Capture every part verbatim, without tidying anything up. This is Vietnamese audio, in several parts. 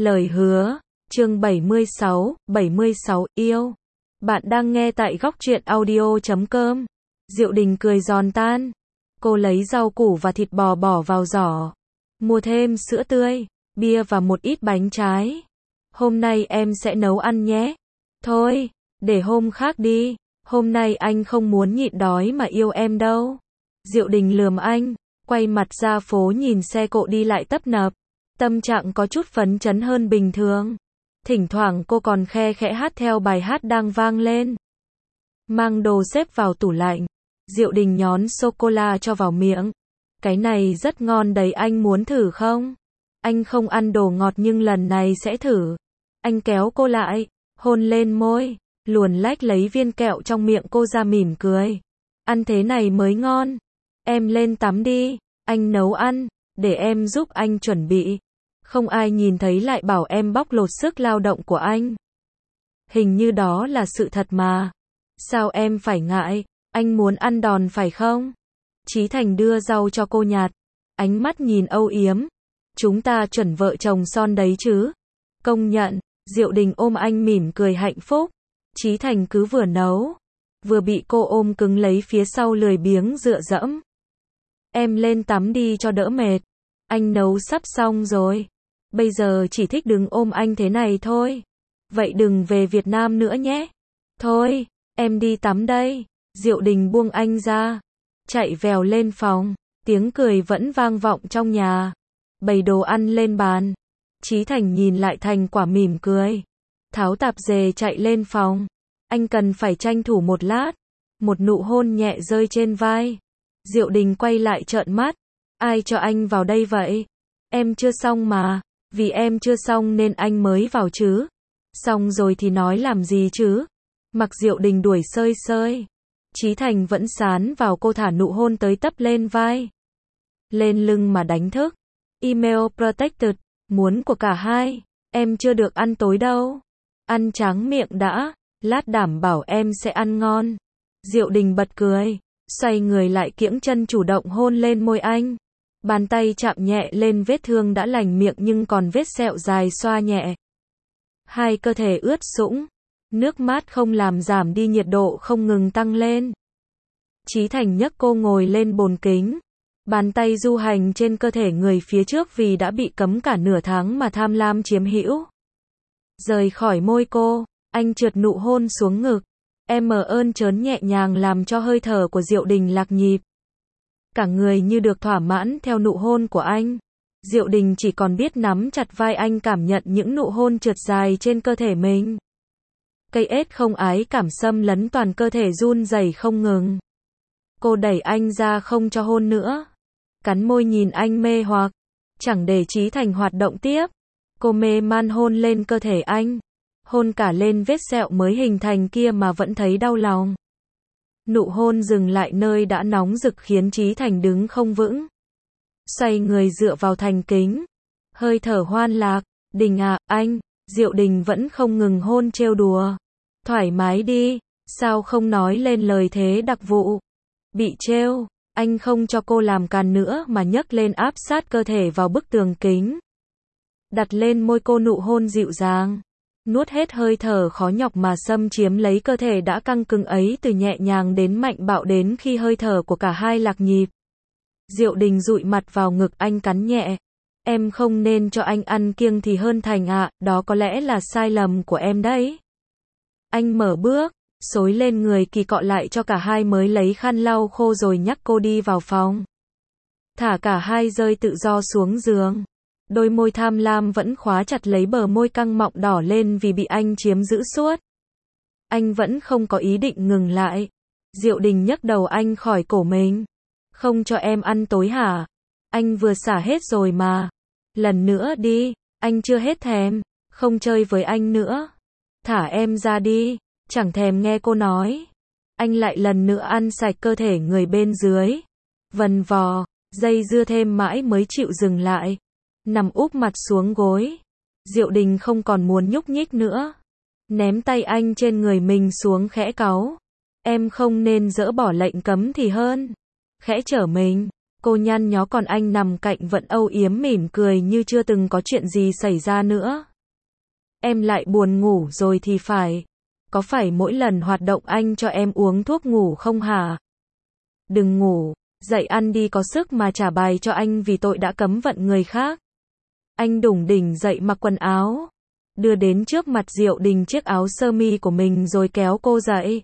Lời hứa, chương bảy mươi sáu, bảy mươi sáu, yêu. Bạn đang nghe tại góc truyện audio chấm com. Diệu Đình cười giòn tan. Cô lấy rau củ và thịt bò bỏ vào giỏ. Mua thêm sữa tươi, bia và một ít bánh trái. Hôm nay em sẽ nấu ăn nhé. Thôi, để hôm khác đi. Hôm nay anh không muốn nhịn đói mà yêu em đâu. Diệu Đình lườm anh, quay mặt ra phố nhìn xe cộ đi lại tấp nập. Tâm trạng có chút phấn chấn hơn bình thường. Thỉnh thoảng cô còn khe khẽ hát theo bài hát đang vang lên. Mang đồ xếp vào tủ lạnh. Diệu Đình nhón sô-cô-la cho vào miệng. Cái này rất ngon đấy, anh muốn thử không? Anh không ăn đồ ngọt nhưng lần này sẽ thử. Anh kéo cô lại, hôn lên môi, luồn lách lấy viên kẹo trong miệng cô ra mỉm cười. Ăn thế này mới ngon. Em lên tắm đi, anh nấu ăn, để em giúp anh chuẩn bị. Không ai nhìn thấy lại bảo em bóc lột sức lao động của anh. Hình như đó là sự thật mà. Sao em phải ngại, anh muốn ăn đòn phải không? Chí Thành đưa rau cho cô nhặt, ánh mắt nhìn âu yếm. Chúng ta chuẩn vợ chồng son đấy chứ. Công nhận, Diệu Đình ôm anh mỉm cười hạnh phúc. Chí Thành cứ vừa nấu, vừa bị cô ôm cứng lấy phía sau lười biếng dựa dẫm. Em lên tắm đi cho đỡ mệt. Anh nấu sắp xong rồi. Bây giờ chỉ thích đứng ôm anh thế này thôi. Vậy đừng về Việt Nam nữa nhé. Thôi, em đi tắm đây. Diệu Đình buông anh ra, chạy vèo lên phòng. Tiếng cười vẫn vang vọng trong nhà. Bày đồ ăn lên bàn. Chí Thành nhìn lại thành quả mỉm cười. Tháo tạp dề chạy lên phòng. Anh cần phải tranh thủ một lát. Một nụ hôn nhẹ rơi trên vai. Diệu Đình quay lại trợn mắt. Ai cho anh vào đây vậy? Em chưa xong mà. Vì em chưa xong nên anh mới vào chứ. Xong rồi thì nói làm gì chứ? Mặc Diệu Đình đuổi sơi sơi. Chí Thành vẫn sán vào cô thả nụ hôn tới tấp lên vai. Lên lưng mà đánh thức. Email protected. Muốn của cả hai. Em chưa được ăn tối đâu. Ăn tráng miệng đã. Lát đảm bảo em sẽ ăn ngon. Diệu Đình bật cười. Xoay người lại kiễng chân chủ động hôn lên môi anh. Bàn tay chạm nhẹ lên vết thương đã lành miệng nhưng còn vết sẹo dài xoa nhẹ. Hai cơ thể ướt sũng. Nước mát không làm giảm đi nhiệt độ không ngừng tăng lên. Chí Thành nhấc cô ngồi lên bồn kính. Bàn tay du hành trên cơ thể người phía trước vì đã bị cấm cả nửa tháng mà tham lam chiếm hữu. Rời khỏi môi cô, anh trượt nụ hôn xuống ngực. Em mờ ơn trớn nhẹ nhàng làm cho hơi thở của Diệu Đình lạc nhịp. Cả người như được thỏa mãn theo nụ hôn của anh. Diệu Đình chỉ còn biết nắm chặt vai anh cảm nhận những nụ hôn trượt dài trên cơ thể mình. Cây ết không ái cảm xâm lấn toàn cơ thể run rẩy không ngừng. Cô đẩy anh ra không cho hôn nữa. Cắn môi nhìn anh mê hoặc. Chẳng để Chí Thành hoạt động tiếp. Cô mê man hôn lên cơ thể anh. Hôn cả lên vết sẹo mới hình thành kia mà vẫn thấy đau lòng. Nụ hôn dừng lại nơi đã nóng rực khiến Chí Thành đứng không vững. Xoay người dựa vào thành kính. Hơi thở hoan lạc. Đình à, anh. Diệu Đình vẫn không ngừng hôn trêu đùa. Thoải mái đi. Sao không nói lên lời thế đặc vụ. Bị trêu. Anh không cho cô làm càn nữa mà nhấc lên áp sát cơ thể vào bức tường kính. Đặt lên môi cô nụ hôn dịu dàng. Nuốt hết hơi thở khó nhọc mà xâm chiếm lấy cơ thể đã căng cứng ấy từ nhẹ nhàng đến mạnh bạo đến khi hơi thở của cả hai lạc nhịp. Diệu Đình dụi mặt vào ngực anh cắn nhẹ. Em không nên cho anh ăn kiêng thì hơn Thành ạ, à, đó có lẽ là sai lầm của em đấy. Anh mở bước, xối lên người kỳ cọ lại cho cả hai mới lấy khăn lau khô rồi nhắc cô đi vào phòng. Thả cả hai rơi tự do xuống giường. Đôi môi tham lam vẫn khóa chặt lấy bờ môi căng mọng đỏ lên vì bị anh chiếm giữ suốt. Anh vẫn không có ý định ngừng lại. Diệu Đình nhấc đầu anh khỏi cổ mình. Không cho em ăn tối hả? Anh vừa xả hết rồi mà. Lần nữa đi, anh chưa hết thèm. Không chơi với anh nữa. Thả em ra đi. Chẳng thèm nghe cô nói. Anh lại lần nữa ăn sạch cơ thể người bên dưới. Vần vò, dây dưa thêm mãi mới chịu dừng lại. Nằm úp mặt xuống gối. Diệu Đình không còn muốn nhúc nhích nữa. Ném tay anh trên người mình xuống khẽ cáu. Em không nên dỡ bỏ lệnh cấm thì hơn. Khẽ trở mình. Cô nhăn nhó còn anh nằm cạnh vẫn âu yếm mỉm cười như chưa từng có chuyện gì xảy ra nữa. em lại buồn ngủ rồi thì phải. Có phải mỗi lần hoạt động anh cho em uống thuốc ngủ không hả? Đừng ngủ, dậy ăn đi có sức mà trả bài cho anh vì tội đã cấm vận người khác. Anh đủng đỉnh dậy mặc quần áo, đưa đến trước mặt Diệu Đình chiếc áo sơ mi của mình rồi kéo cô dậy.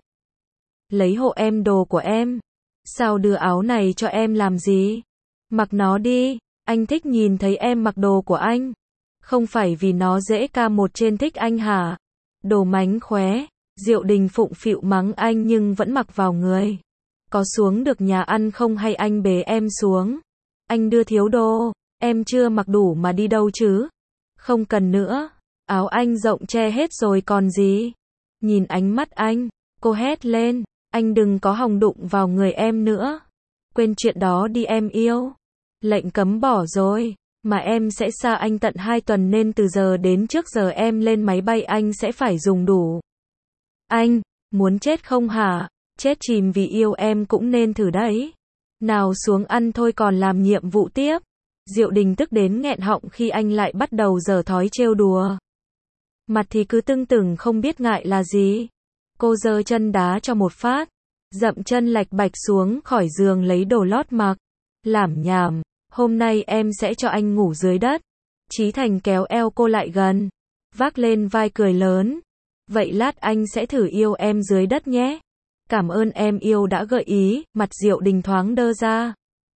Lấy hộ em đồ của em. Sao đưa áo này cho em làm gì? Mặc nó đi, anh thích nhìn thấy em mặc đồ của anh. Không phải vì nó dễ ca một trên thích anh hả? Đồ mánh khóe. Diệu Đình phụng phịu mắng anh nhưng vẫn mặc vào người. Có xuống được nhà ăn không hay anh bế em xuống? Anh đưa thiếu đồ, em chưa mặc đủ mà đi đâu chứ? Không cần nữa, áo anh rộng che hết rồi còn gì? Nhìn ánh mắt anh, cô hét lên, anh đừng có hòng đụng vào người em nữa. Quên chuyện đó đi em yêu. Lệnh cấm bỏ rồi, mà em sẽ xa anh tận hai tuần nên từ giờ đến trước giờ em lên máy bay anh sẽ phải dùng đủ. Anh, muốn chết không hả? Chết chìm vì yêu em cũng nên thử đấy. Nào xuống ăn thôi còn làm nhiệm vụ tiếp. Diệu Đình tức đến nghẹn họng khi anh lại bắt đầu giở thói trêu đùa. Mặt thì cứ tưng tửng không biết ngại là gì. Cô giơ chân đá cho một phát. Dậm chân lạch bạch xuống khỏi giường lấy đồ lót mặc. Lảm nhảm, hôm nay em sẽ cho anh ngủ dưới đất. Chí Thành kéo eo cô lại gần. Vác lên vai cười lớn. Vậy lát anh sẽ thử yêu em dưới đất nhé. Cảm ơn em yêu đã gợi ý, mặt Diệu Đình thoáng đơ ra.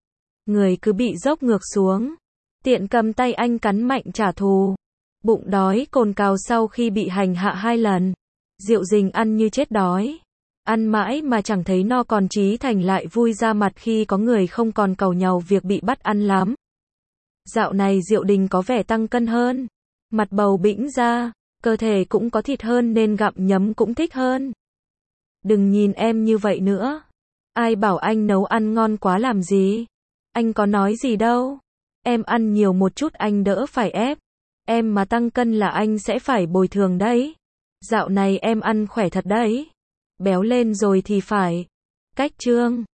Người cứ bị dốc ngược xuống. Tiện cầm tay anh cắn mạnh trả thù. Bụng đói cồn cào sau khi bị hành hạ hai lần. Diệu Đình ăn như chết đói. Ăn mãi mà chẳng thấy no còn Chí Thành lại vui ra mặt khi có người không còn càu nhàu việc bị bắt ăn lắm. Dạo này Diệu Đình có vẻ tăng cân hơn. Mặt bầu bĩnh ra, cơ thể cũng có thịt hơn nên gặm nhấm cũng thích hơn. Đừng nhìn em như vậy nữa. Ai bảo anh nấu ăn ngon quá làm gì? Anh có nói gì đâu. Em ăn nhiều một chút anh đỡ phải ép. Em mà tăng cân là anh sẽ phải bồi thường đấy. Dạo này em ăn khỏe thật đấy. Béo lên rồi thì phải. Cách trương.